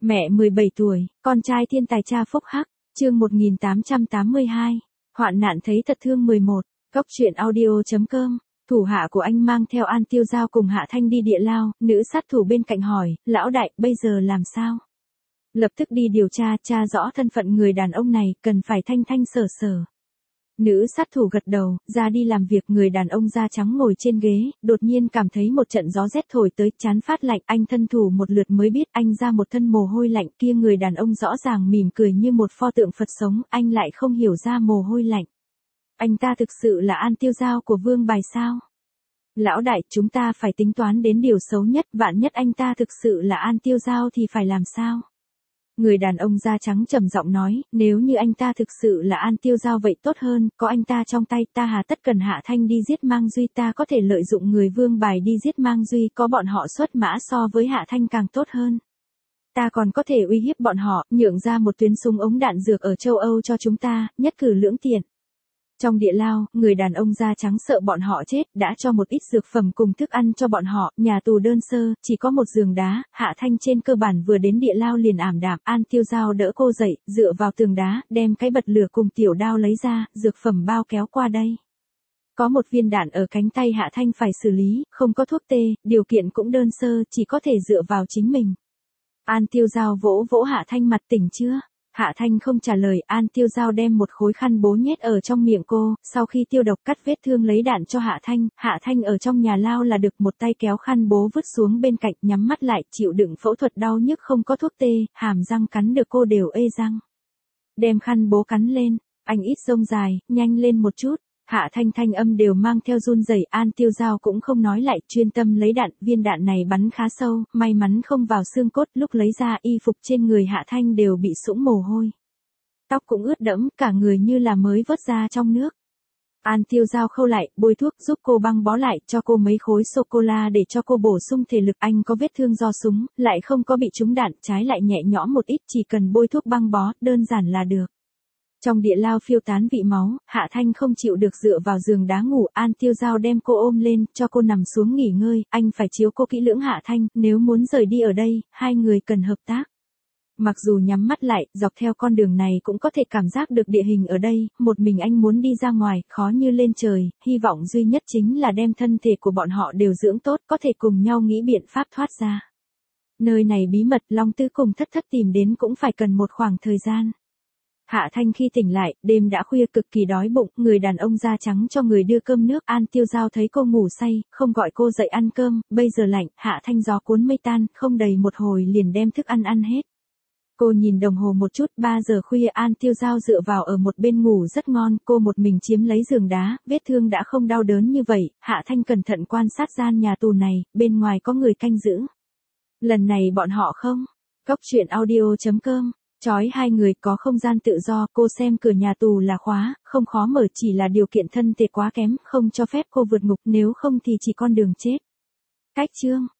Mẹ 17 tuổi, con trai thiên tài cha phúc hắc, chương 1882, hoạn nạn thấy thật thương 11, góc truyện audio.com, thủ hạ của anh mang theo An Tiêu Giao cùng Hạ Thanh đi địa lao, nữ sát thủ bên cạnh hỏi, lão đại, bây giờ làm sao? Lập tức đi điều tra rõ thân phận người đàn ông này, cần phải thanh thanh sở sở. Nữ sát thủ gật đầu, ra đi làm việc. Người đàn ông da trắng ngồi trên ghế, đột nhiên cảm thấy một trận gió rét thổi tới, chán phát lạnh, anh thân thủ một lượt mới biết anh ra một thân mồ hôi lạnh kia. Người đàn ông rõ ràng mỉm cười như một pho tượng Phật sống, anh lại không hiểu ra mồ hôi lạnh. Anh ta thực sự là An Tiêu Giao của Vương Bài sao? Lão đại, chúng ta phải tính toán đến điều xấu nhất, vạn nhất anh ta thực sự là An Tiêu Giao thì phải làm sao? Người đàn ông da trắng trầm giọng nói, nếu như anh ta thực sự là An Tiêu Giao vậy tốt hơn, có anh ta trong tay, ta hà tất cần Hạ Thanh đi giết Mang Duy, ta có thể lợi dụng người Vương Bài đi giết Mang Duy, có bọn họ xuất mã so với Hạ Thanh càng tốt hơn. Ta còn có thể uy hiếp bọn họ, nhượng ra một tuyến súng ống đạn dược ở châu Âu cho chúng ta, nhất cử lưỡng tiện. Trong địa lao, người đàn ông da trắng sợ bọn họ chết, đã cho một ít dược phẩm cùng thức ăn cho bọn họ, nhà tù đơn sơ, chỉ có một giường đá. Hạ Thanh trên cơ bản vừa đến địa lao liền ảm đạm. An Tiêu Giao đỡ cô dậy, dựa vào tường đá, đem cái bật lửa cùng tiểu đao lấy ra, dược phẩm bao kéo qua đây. Có một viên đạn ở cánh tay Hạ Thanh phải xử lý, không có thuốc tê, điều kiện cũng đơn sơ, chỉ có thể dựa vào chính mình. An Tiêu Giao vỗ vỗ Hạ Thanh mặt, tỉnh chưa? Hạ Thanh không trả lời. An Tiêu Giao đem một khối khăn bố nhét ở trong miệng cô, sau khi tiêu độc cắt vết thương lấy đạn cho Hạ Thanh. Hạ Thanh ở trong nhà lao là được, một tay kéo khăn bố vứt xuống bên cạnh, nhắm mắt lại, chịu đựng phẫu thuật đau nhức, không có thuốc tê, hàm răng cắn được cô đều ê răng. Đem khăn bố cắn lên, anh ít rông dài, nhanh lên một chút. Hạ Thanh thanh âm đều mang theo run rẩy. An Tiêu Giao cũng không nói lại, chuyên tâm lấy đạn, viên đạn này bắn khá sâu, may mắn không vào xương cốt, lúc lấy ra y phục trên người Hạ Thanh đều bị sũng mồ hôi. Tóc cũng ướt đẫm, cả người như là mới vớt ra trong nước. An Tiêu Giao khâu lại, bôi thuốc, giúp cô băng bó lại, cho cô mấy khối sô-cô-la để cho cô bổ sung thể lực. Anh có vết thương do súng, lại không có bị trúng đạn, trái lại nhẹ nhõm một ít, chỉ cần bôi thuốc băng bó, đơn giản là được. Trong địa lao phiêu tán vị máu, Hạ Thanh không chịu được dựa vào giường đá ngủ. An Tiêu Giao đem cô ôm lên, cho cô nằm xuống nghỉ ngơi, anh phải chiếu cô kỹ lưỡng. Hạ Thanh, nếu muốn rời đi ở đây, hai người cần hợp tác. Mặc dù nhắm mắt lại, dọc theo con đường này cũng có thể cảm giác được địa hình ở đây, một mình anh muốn đi ra ngoài, khó như lên trời, hy vọng duy nhất chính là đem thân thể của bọn họ đều dưỡng tốt, có thể cùng nhau nghĩ biện pháp thoát ra. Nơi này bí mật, Long Tư cùng Thất Thất tìm đến cũng phải cần một khoảng thời gian. Hạ Thanh khi tỉnh lại, đêm đã khuya, cực kỳ đói bụng, người đàn ông da trắng cho người đưa cơm nước. An Tiêu Giao thấy cô ngủ say, không gọi cô dậy ăn cơm, bây giờ lạnh. Hạ Thanh gió cuốn mây tan, không đầy một hồi liền đem thức ăn ăn hết. Cô nhìn đồng hồ một chút, 3 giờ khuya. An Tiêu Giao dựa vào ở một bên ngủ rất ngon, cô một mình chiếm lấy giường đá, vết thương đã không đau đớn như vậy. Hạ Thanh cẩn thận quan sát gian nhà tù này, bên ngoài có người canh giữ. Lần này bọn họ không. Góc truyện audio.com, chói hai người, có không gian tự do. Cô xem cửa nhà tù là khóa, không khó mở, chỉ là điều kiện thân thể quá kém, không cho phép cô vượt ngục, nếu không thì chỉ con đường chết. Cách chương